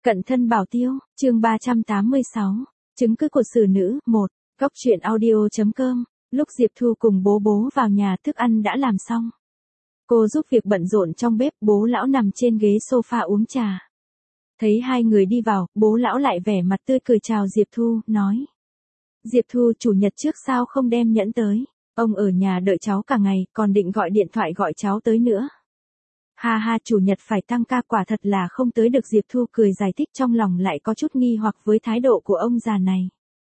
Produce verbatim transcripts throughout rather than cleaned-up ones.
Cận thân bảo tiêu, chương ba trăm tám mươi sáu, chứng cứ của xử nữ, một, góc truyện audio.com, lúc Diệp Thu cùng bố bố vào nhà thức ăn đã làm xong. Cô giúp việc bận rộn trong bếp, bố lão nằm trên ghế sofa uống trà. Thấy hai người đi vào, bố lão lại vẻ mặt tươi cười chào Diệp Thu, nói. Diệp Thu, chủ nhật trước sao không đem nhẫn tới, ông ở nhà đợi cháu cả ngày, còn định gọi điện thoại gọi cháu tới nữa. Ha ha, chủ nhật phải tăng ca, quả thật là không tới được. Diệp Thu cười giải thích, trong lòng lại có chút nghi hoặc với thái độ của ông già này.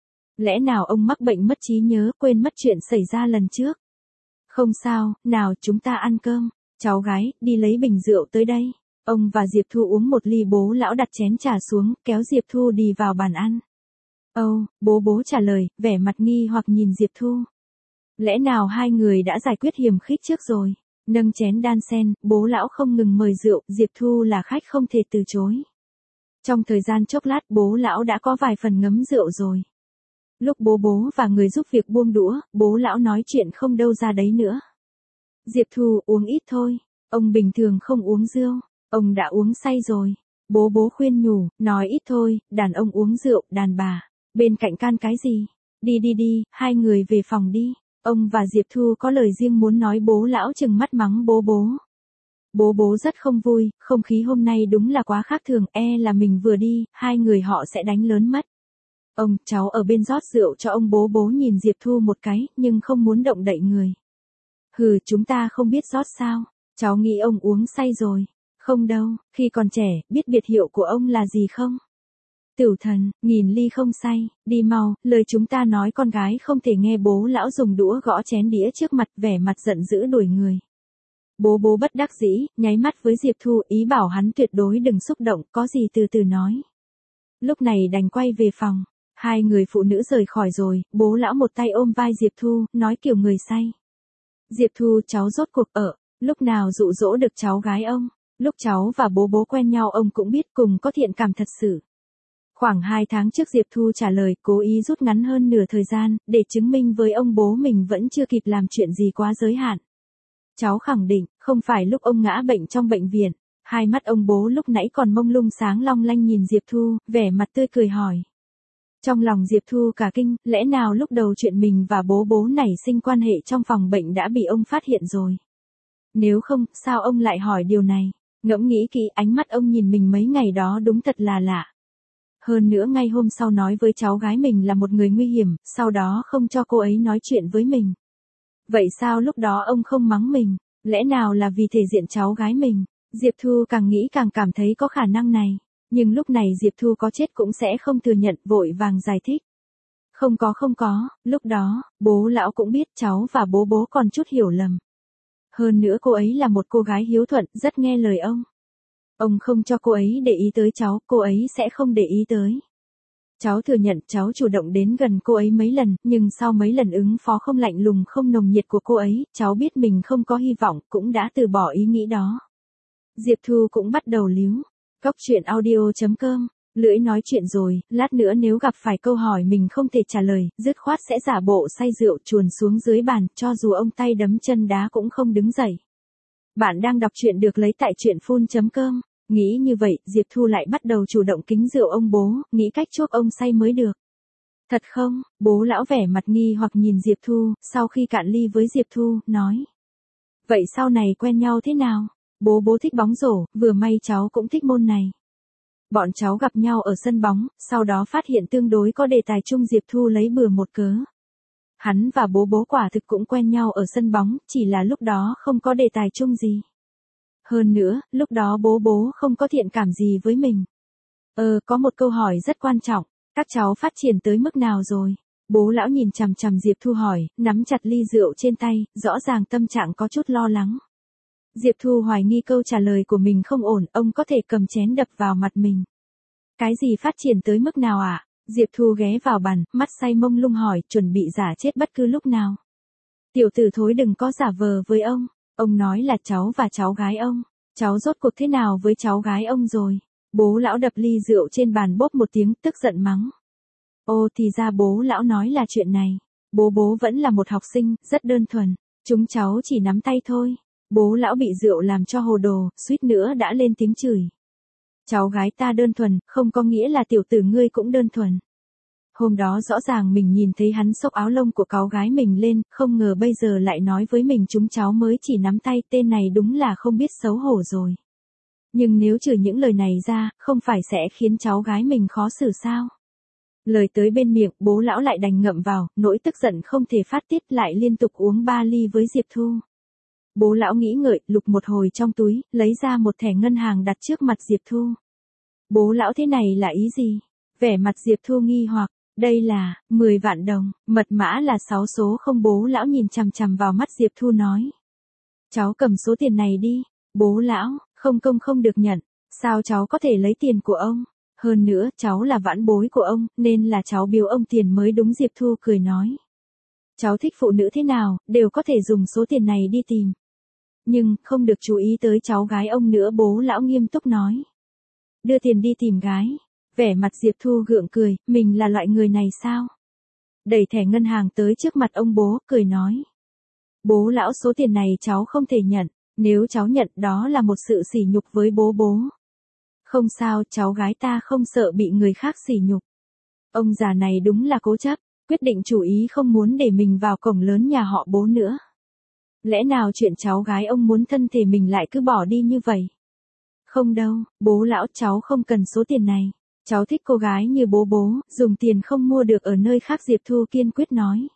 Lẽ nào ông mắc bệnh mất trí nhớ, quên mất chuyện xảy ra lần trước? Không sao, nào chúng ta ăn cơm, cháu gái, đi lấy bình rượu tới đây. Ông và Diệp Thu uống một ly, bố lão đặt chén trà xuống, kéo Diệp Thu đi vào bàn ăn. Âu, bố bố trả lời, vẻ mặt nghi hoặc nhìn Diệp Thu. Lẽ nào hai người đã giải quyết hiềm khích trước rồi? Nâng chén đan sen, bố lão không ngừng mời rượu, Diệp Thu là khách không thể từ chối. Trong thời gian chốc lát, bố lão đã có vài phần ngấm rượu rồi. Lúc bố bố và người giúp việc buông đũa, bố lão nói chuyện không đâu ra đấy nữa. Diệp Thu, uống ít thôi, ông bình thường không uống rượu, ông đã uống say rồi. Bố bố khuyên nhủ, nói ít thôi, đàn ông uống rượu, đàn bà bên cạnh can cái gì? Đi đi đi, hai người về phòng đi. Ông và Diệp Thu có lời riêng muốn nói, bố lão trừng mắt mắng bố bố. Bố bố rất không vui, không khí hôm nay đúng là quá khác thường, e là mình vừa đi, hai người họ sẽ đánh lớn mất. Ông, cháu ở bên rót rượu cho ông. Bố bố nhìn Diệp Thu một cái, nhưng không muốn động đậy người. Hừ, chúng ta không biết rót sao, cháu nghĩ ông uống say rồi. Không đâu, khi còn trẻ, biết biệt hiệu của ông là gì không? Tửu thần, nghìn ly không say, đi mau, lời chúng ta nói con gái không thể nghe. Bố lão dùng đũa gõ chén đĩa trước mặt, vẻ mặt giận dữ đuổi người. Bố bố bất đắc dĩ, nháy mắt với Diệp Thu, ý bảo hắn tuyệt đối đừng xúc động, có gì từ từ nói. Lúc này đành quay về phòng, hai người phụ nữ rời khỏi rồi, bố lão một tay ôm vai Diệp Thu, nói kiểu người say. Diệp Thu, cháu rốt cuộc ở, lúc nào dụ dỗ được cháu gái ông, lúc cháu và bố bố quen nhau ông cũng biết, cùng có thiện cảm thật sự. Khoảng hai tháng trước Diệp Thu trả lời, cố ý rút ngắn hơn nửa thời gian, để chứng minh với ông bố mình vẫn chưa kịp làm chuyện gì quá giới hạn. Cháu khẳng định, không phải lúc ông ngã bệnh trong bệnh viện. Hai mắt ông bố lúc nãy còn mông lung sáng long lanh nhìn Diệp Thu, vẻ mặt tươi cười hỏi. Trong lòng Diệp Thu cả kinh, lẽ nào lúc đầu chuyện mình và bố bố nảy sinh quan hệ trong phòng bệnh đã bị ông phát hiện rồi? Nếu không, sao ông lại hỏi điều này? Ngẫm nghĩ kỹ, ánh mắt ông nhìn mình mấy ngày đó đúng thật là lạ. Hơn nữa ngay hôm sau nói với cháu gái mình là một người nguy hiểm, sau đó không cho cô ấy nói chuyện với mình. Vậy sao lúc đó ông không mắng mình? Lẽ nào là vì thể diện cháu gái mình? Diệp Thu càng nghĩ càng cảm thấy có khả năng này. Nhưng lúc này Diệp Thu có chết cũng sẽ không thừa nhận, vội vàng giải thích. Không có không có, lúc đó, bố lão cũng biết cháu và bố bố còn chút hiểu lầm. Hơn nữa cô ấy là một cô gái hiếu thuận, rất nghe lời ông. Ông không cho cô ấy để ý tới cháu, cô ấy sẽ không để ý tới. Cháu thừa nhận cháu chủ động đến gần cô ấy mấy lần, nhưng sau mấy lần ứng phó không lạnh lùng không nồng nhiệt của cô ấy, cháu biết mình không có hy vọng, cũng đã từ bỏ ý nghĩ đó. Diệp Thu cũng bắt đầu líu. Góc truyện audio.com, lưỡi nói chuyện rồi, lát nữa nếu gặp phải câu hỏi mình không thể trả lời, dứt khoát sẽ giả bộ say rượu chuồn xuống dưới bàn, cho dù ông tay đấm chân đá cũng không đứng dậy. Bạn đang đọc truyện được lấy tại truyện phun chấm com. Nghĩ như vậy, Diệp Thu lại bắt đầu chủ động kính rượu ông bố, nghĩ cách chuốc ông say mới được. Thật không? Bố lão vẻ mặt nghi hoặc nhìn Diệp Thu, sau khi cạn ly với Diệp Thu, nói. Vậy sau này quen nhau thế nào? Bố bố thích bóng rổ, vừa may cháu cũng thích môn này. Bọn cháu gặp nhau ở sân bóng, sau đó phát hiện tương đối có đề tài chung. Diệp Thu lấy bừa một cớ. Hắn và bố bố quả thực cũng quen nhau ở sân bóng, chỉ là lúc đó không có đề tài chung gì. Hơn nữa, lúc đó bố bố không có thiện cảm gì với mình. Ờ, có một câu hỏi rất quan trọng, các cháu phát triển tới mức nào rồi? Bố lão nhìn chằm chằm Diệp Thu hỏi, nắm chặt ly rượu trên tay, rõ ràng tâm trạng có chút lo lắng. Diệp Thu hoài nghi câu trả lời của mình không ổn, ông có thể cầm chén đập vào mặt mình. Cái gì phát triển tới mức nào ạ? À? Diệp Thu ghé vào bàn, mắt say mông lung hỏi, chuẩn bị giả chết bất cứ lúc nào. Tiểu tử thối đừng có giả vờ với ông. Ông nói là cháu và cháu gái ông. Cháu rốt cuộc thế nào với cháu gái ông rồi? Bố lão đập ly rượu trên bàn bốp một tiếng, tức giận mắng. Ô thì ra bố lão nói là chuyện này. Bố bố vẫn là một học sinh, rất đơn thuần. Chúng cháu chỉ nắm tay thôi. Bố lão bị rượu làm cho hồ đồ, suýt nữa đã lên tiếng chửi. Cháu gái ta đơn thuần, không có nghĩa là tiểu tử ngươi cũng đơn thuần. Hôm đó rõ ràng mình nhìn thấy hắn xốc áo lông của cháu gái mình lên, không ngờ bây giờ lại nói với mình chúng cháu mới chỉ nắm tay, tên này đúng là không biết xấu hổ rồi. Nhưng nếu trừ những lời này ra, không phải sẽ khiến cháu gái mình khó xử sao? Lời tới bên miệng, bố lão lại đành ngậm vào, nỗi tức giận không thể phát tiết lại liên tục uống ba ly với Diệp Thu. Bố lão nghĩ ngợi, lục một hồi trong túi, lấy ra một thẻ ngân hàng đặt trước mặt Diệp Thu. Bố lão thế này là ý gì? Vẻ mặt Diệp Thu nghi hoặc, đây là, mười vạn đồng, mật mã là sáu số không. Bố lão nhìn chằm chằm vào mắt Diệp Thu nói. Cháu cầm số tiền này đi. Bố lão, không công không được nhận, sao cháu có thể lấy tiền của ông? Hơn nữa, cháu là vãn bối của ông, nên là cháu biếu ông tiền mới đúng. Diệp Thu cười nói. Cháu thích phụ nữ thế nào, đều có thể dùng số tiền này đi tìm. Nhưng, không được chú ý tới cháu gái ông nữa. Bố lão nghiêm túc nói. Đưa tiền đi tìm gái. Vẻ mặt Diệp Thu gượng cười, mình là loại người này sao? Đẩy thẻ ngân hàng tới trước mặt ông bố, cười nói. Bố lão, số tiền này cháu không thể nhận, nếu cháu nhận đó là một sự sỉ nhục với bố bố. Không sao, cháu gái ta không sợ bị người khác sỉ nhục. Ông già này đúng là cố chấp, quyết định chủ ý không muốn để mình vào cổng lớn nhà họ Bố nữa. Lẽ nào chuyện cháu gái ông muốn thân thể mình lại cứ bỏ đi như vậy? Không đâu, bố lão, cháu không cần số tiền này. Cháu thích cô gái như bố bố, dùng tiền không mua được ở nơi khác. Diệp Thu kiên quyết nói.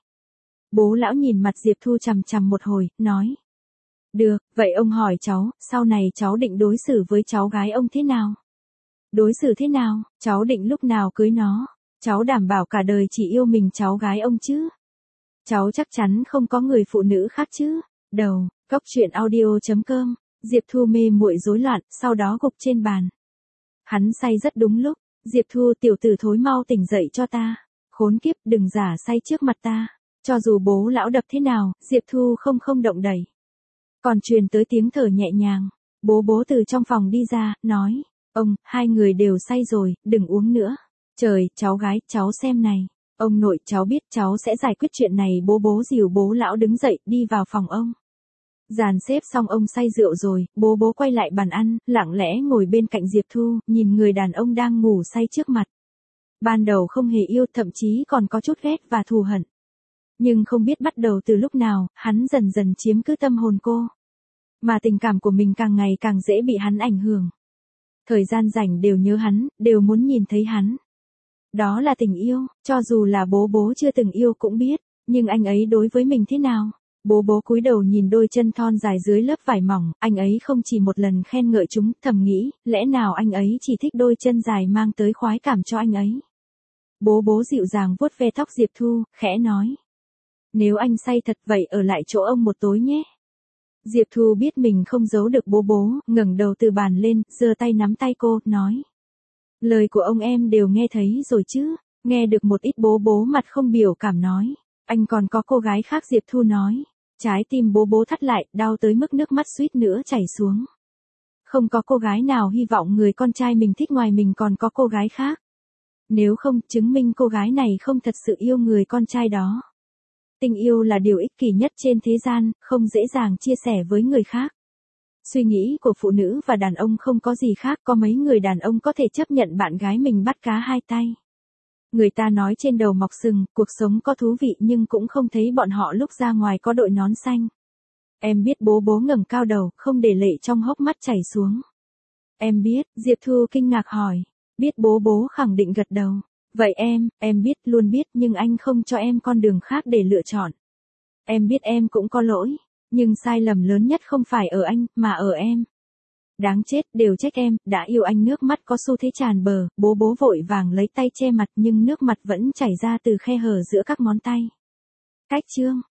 Bố lão nhìn mặt Diệp Thu chằm chằm một hồi, nói. Được, vậy ông hỏi cháu, sau này cháu định đối xử với cháu gái ông thế nào? Đối xử thế nào, cháu định lúc nào cưới nó? Cháu đảm bảo cả đời chỉ yêu mình cháu gái ông chứ? Cháu chắc chắn không có người phụ nữ khác chứ? Đầu, góc truyện audio chấm com, Diệp Thu mê muội rối loạn, sau đó gục trên bàn. Hắn say rất đúng lúc. Diệp Thu, tiểu tử thối, mau tỉnh dậy cho ta. Khốn kiếp, đừng giả say trước mặt ta. Cho dù bố lão đập thế nào, Diệp Thu không không động đậy. Còn truyền tới tiếng thở nhẹ nhàng. Bố bố từ trong phòng đi ra, nói. Ông, hai người đều say rồi, đừng uống nữa. Trời, cháu gái, cháu xem này. Ông nội, cháu biết cháu sẽ giải quyết chuyện này. Bố bố dìu bố lão đứng dậy, đi vào phòng ông. Dàn xếp xong ông say rượu rồi, bố bố quay lại bàn ăn, lặng lẽ ngồi bên cạnh Diệp Thu, nhìn người đàn ông đang ngủ say trước mặt. Ban đầu không hề yêu, thậm chí còn có chút ghét và thù hận. Nhưng không biết bắt đầu từ lúc nào, hắn dần dần chiếm cứ tâm hồn cô. Mà tình cảm của mình càng ngày càng dễ bị hắn ảnh hưởng. Thời gian rảnh đều nhớ hắn, đều muốn nhìn thấy hắn. Đó là tình yêu, cho dù là bố bố chưa từng yêu cũng biết, nhưng anh ấy đối với mình thế nào? Bố bố cúi đầu nhìn đôi chân thon dài dưới lớp vải mỏng, anh ấy không chỉ một lần khen ngợi chúng, thầm nghĩ, lẽ nào anh ấy chỉ thích đôi chân dài mang tới khoái cảm cho anh ấy. Bố bố dịu dàng vuốt ve tóc Diệp Thu, khẽ nói. Nếu anh say thật vậy ở lại chỗ ông một tối nhé. Diệp Thu biết mình không giấu được bố bố, ngẩng đầu từ bàn lên, giơ tay nắm tay cô, nói. Lời của ông em đều nghe thấy rồi chứ, nghe được một ít. Bố bố mặt không biểu cảm nói. Anh còn có cô gái khác. Diệp Thu nói. Trái tim bố bố thắt lại, đau tới mức nước mắt suýt nữa chảy xuống. Không có cô gái nào hy vọng người con trai mình thích ngoài mình còn có cô gái khác. Nếu không, chứng minh cô gái này không thật sự yêu người con trai đó. Tình yêu là điều ích kỷ nhất trên thế gian, không dễ dàng chia sẻ với người khác. Suy nghĩ của phụ nữ và đàn ông không có gì khác, có mấy người đàn ông có thể chấp nhận bạn gái mình bắt cá hai tay. Người ta nói trên đầu mọc sừng, cuộc sống có thú vị nhưng cũng không thấy bọn họ lúc ra ngoài có đội nón xanh. Em biết. Bố bố ngẩng cao đầu, không để lệ trong hốc mắt chảy xuống. Em biết. Diệp Thu kinh ngạc hỏi. Biết. Bố bố khẳng định gật đầu. Vậy em, em biết, luôn biết, nhưng anh không cho em con đường khác để lựa chọn. Em biết em cũng có lỗi, nhưng sai lầm lớn nhất không phải ở anh, mà ở em. Đáng chết, đều trách em, đã yêu anh. Nước mắt có xu thế tràn bờ, bố bố vội vàng lấy tay che mặt nhưng nước mặt vẫn chảy ra từ khe hở giữa các ngón tay. Cách chương.